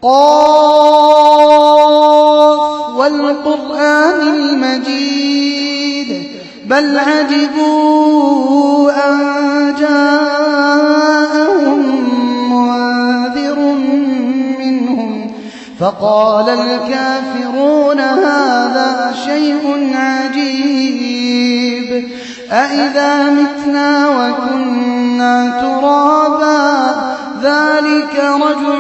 قاف والقرآن المجيد بل عجبوا أن جاءهم منذر منهم فقال الكافرون هذا شيء عجيب أإذا متنا وكنا ترابا ذلك رجع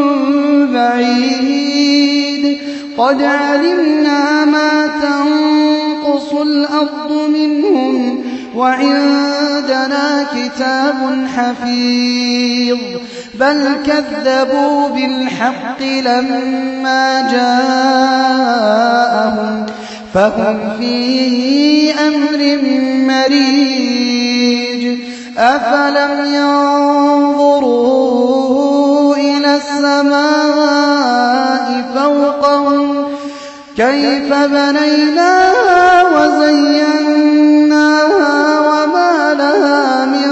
بعيد قد علمنا ما تنقص الأرض منهم وعندنا كتاب حفيظ بل كذبوا بالحق لما جاءهم فهم في أمر مريج أفلم ينظروا إلى السماء فوقهم كيف بنيناها وزيناها وما لها من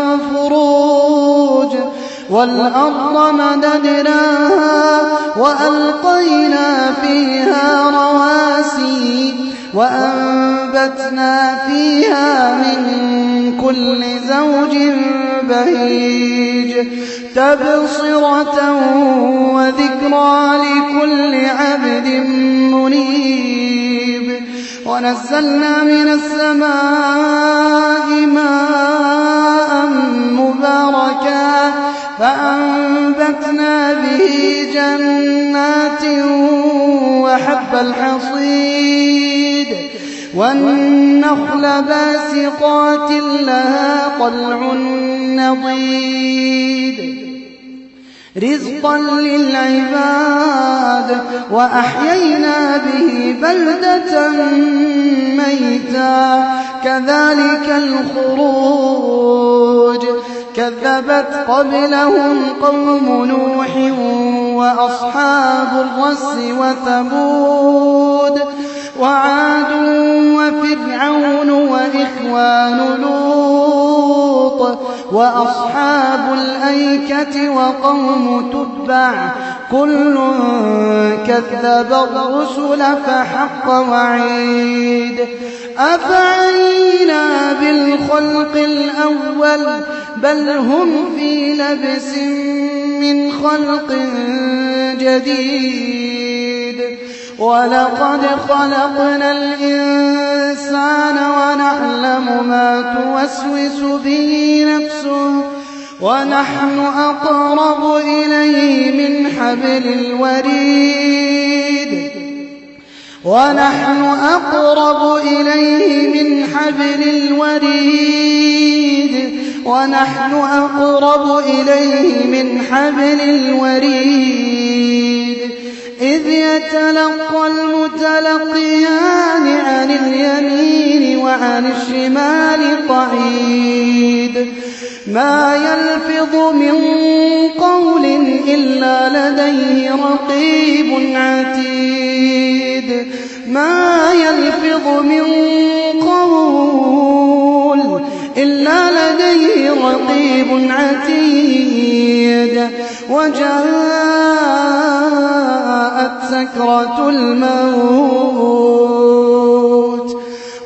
فروج والأرض مددناها وألقينا فيها رواسي وأنبتنا فيها من كل زوج بهيج تبصرة وذكرى لكل عبد منيب ونزلنا من السماء ماء مباركا فأنبتنا به جنات وحب الحصيد والنخل باسقات لها طلع نضيد رزقا للعباد وأحيينا به بلدة ميتا كذلك الخروج كذبت قبلهم قوم نوح وأصحاب الرس وثمود وعاد وفرعون وإخوان لوط وأصحاب الأيكة وقوم تبع كل كذب الرسل فحق وعيد أفعينا بالخلق الأول بل هم في لبس من خلق جديد ولقد خلقنا الإنسان ونعلم ما توسوس به نفسه ونحن أقرب إليه من حبل الوريد ونحن أقرب إليه من حبل الوريد إذ يتلقى المتلقيان عن اليمين وعن الشمال قعيد ما يلفظ من قول إلا لديه رقيب عتيد ما يلفظ من قول إلا لديه رقيب عتيد وجاءت سكرة الموت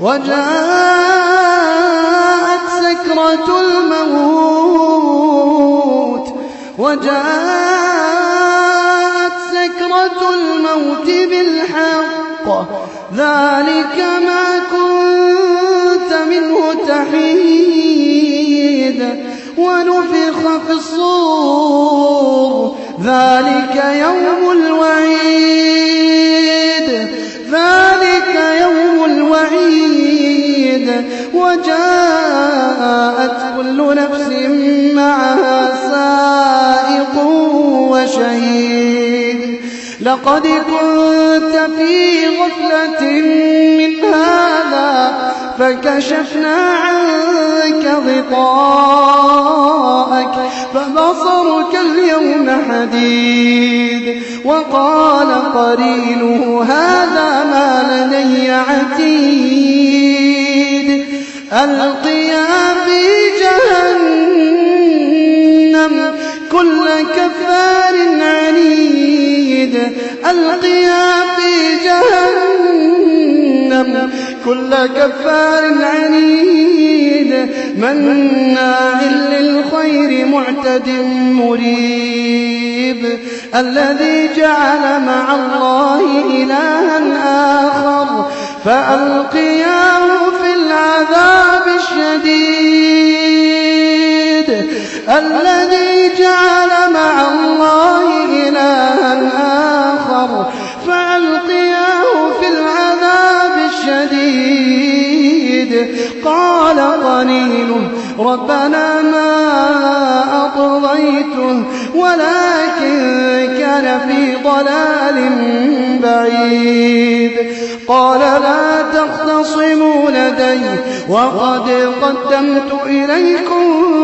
بالحق ذلك ما كنت منه تحيد ونفخ في الصور ذلك يوم الوعيد وجاءت كل نفس معها سائق وشهيد لقد كنت في غفلة من هذا فكشفنا عنك غطاءك فبصرك اليوم حديد وقال قرينه هذا ما لدي عتيد ألقيا في جهنم كل كفار عنيد فألقيا في جهنم كل كفار عنيد مناع للخير معتد مريب الذي جعل مع الله إلها آخر فألقياه في العذاب الشديد الذي جعل مع الله إلها آخر فألقياه في العذاب الشديد قال قرينه ربنا ما أطغيته ولكن كان في ضلال بعيد قال لا تختصموا لدي وقد قدمت إليكم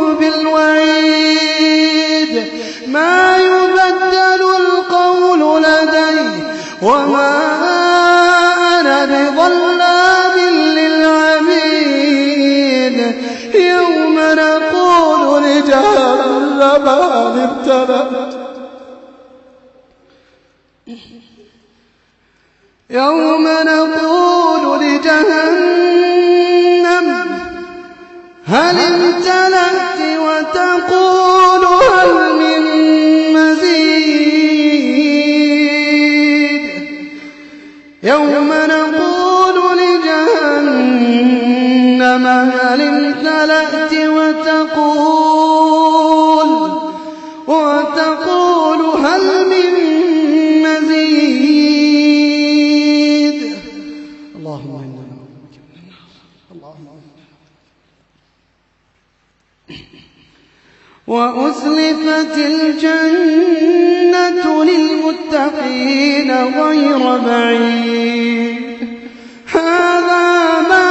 بالوعيد ما يبدل القول لدي وما أنا بظلام للعبيد يوم نقول لجهنم هل امتلأت يوم نقول لجهنم هل امتلأت وتقول هل من مزيد يوم نقول لجهنم هل امتلأت وتقول هل من مزيد اللهم إنا نعوذ بك من النار وأزلفت الجنة للمتقين غير بعيد هذا ما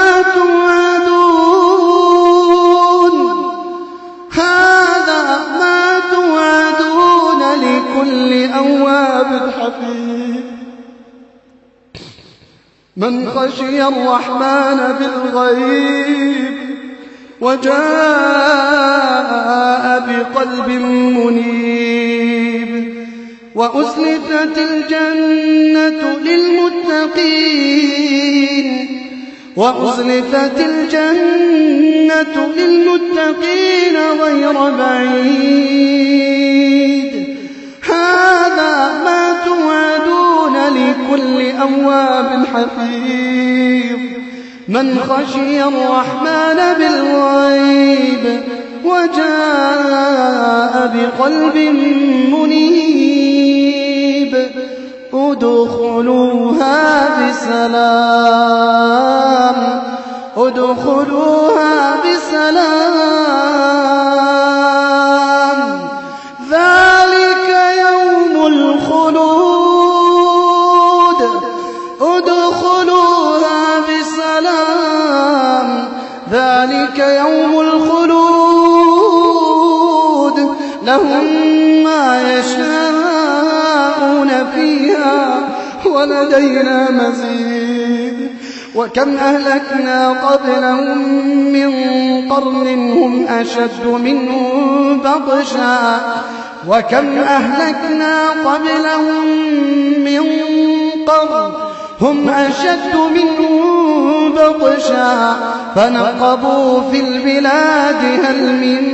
توعدون لكل أواب حفيظ من خشي الرحمن بالغيب وجاء بقلب منيب وأزلفت الجنة للمتقين غير بعيد هذا ما توعدون لكل أواب حفيظ من خشي الرحمن بالغيب وجاء بقلب منيب ادخلوها بسلام ذلك يوم الخلود ادخلوها بسلام ذلك يوم الخلود لهم ما يشاءون فيها ولدينا مزيد وكم أهلكنا قبلهم من قرن هم أشد منهم بطشا فنقبوا في البلاد هل من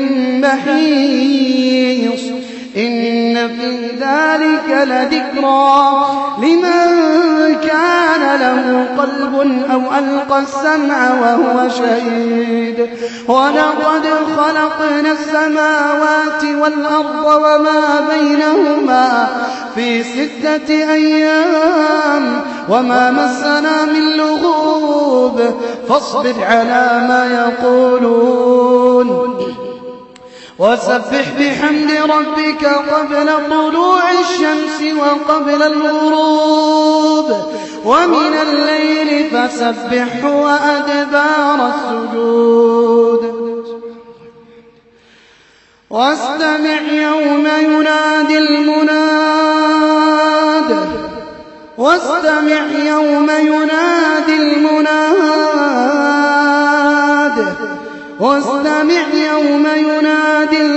محيص إن في ذلك لذكرى لمن كان له قلب أو ألقى السمع وهو شهيد ولقد خلقنا السماوات والأرض وما بينهما في 6 أيام وما مسنا من لغوب فاصبر على ما يقولون وسبح بحمد ربك قبل طلوع الشمس وقبل الغروب ومن الليل فسبحه وأدبار السجود واستمع يوم ينادي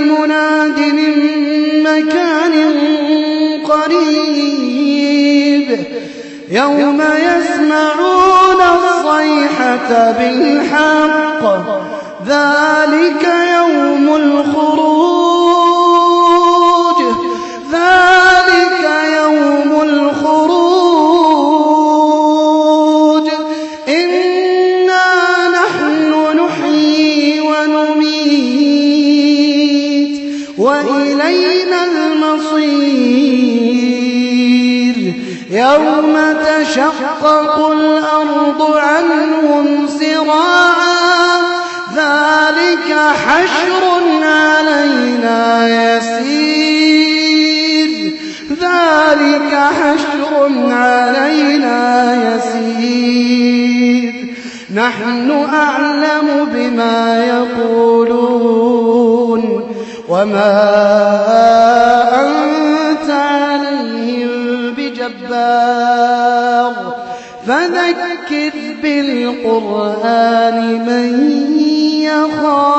المناد من مكان قريب يوم يسمعون الصيحة بالحق ذلك يوم الخروج ذلك يوم الخروج إنا نحن نحيي ونميت وإلينا المصير يوم تشقق الأرض عنهم سراعا ذلك حشر علينا يسير ذلك حشر علينا يسير نحن أعلم بما يقولون وما أنت عليهم بجبار فذكر بالقرآن من يخاف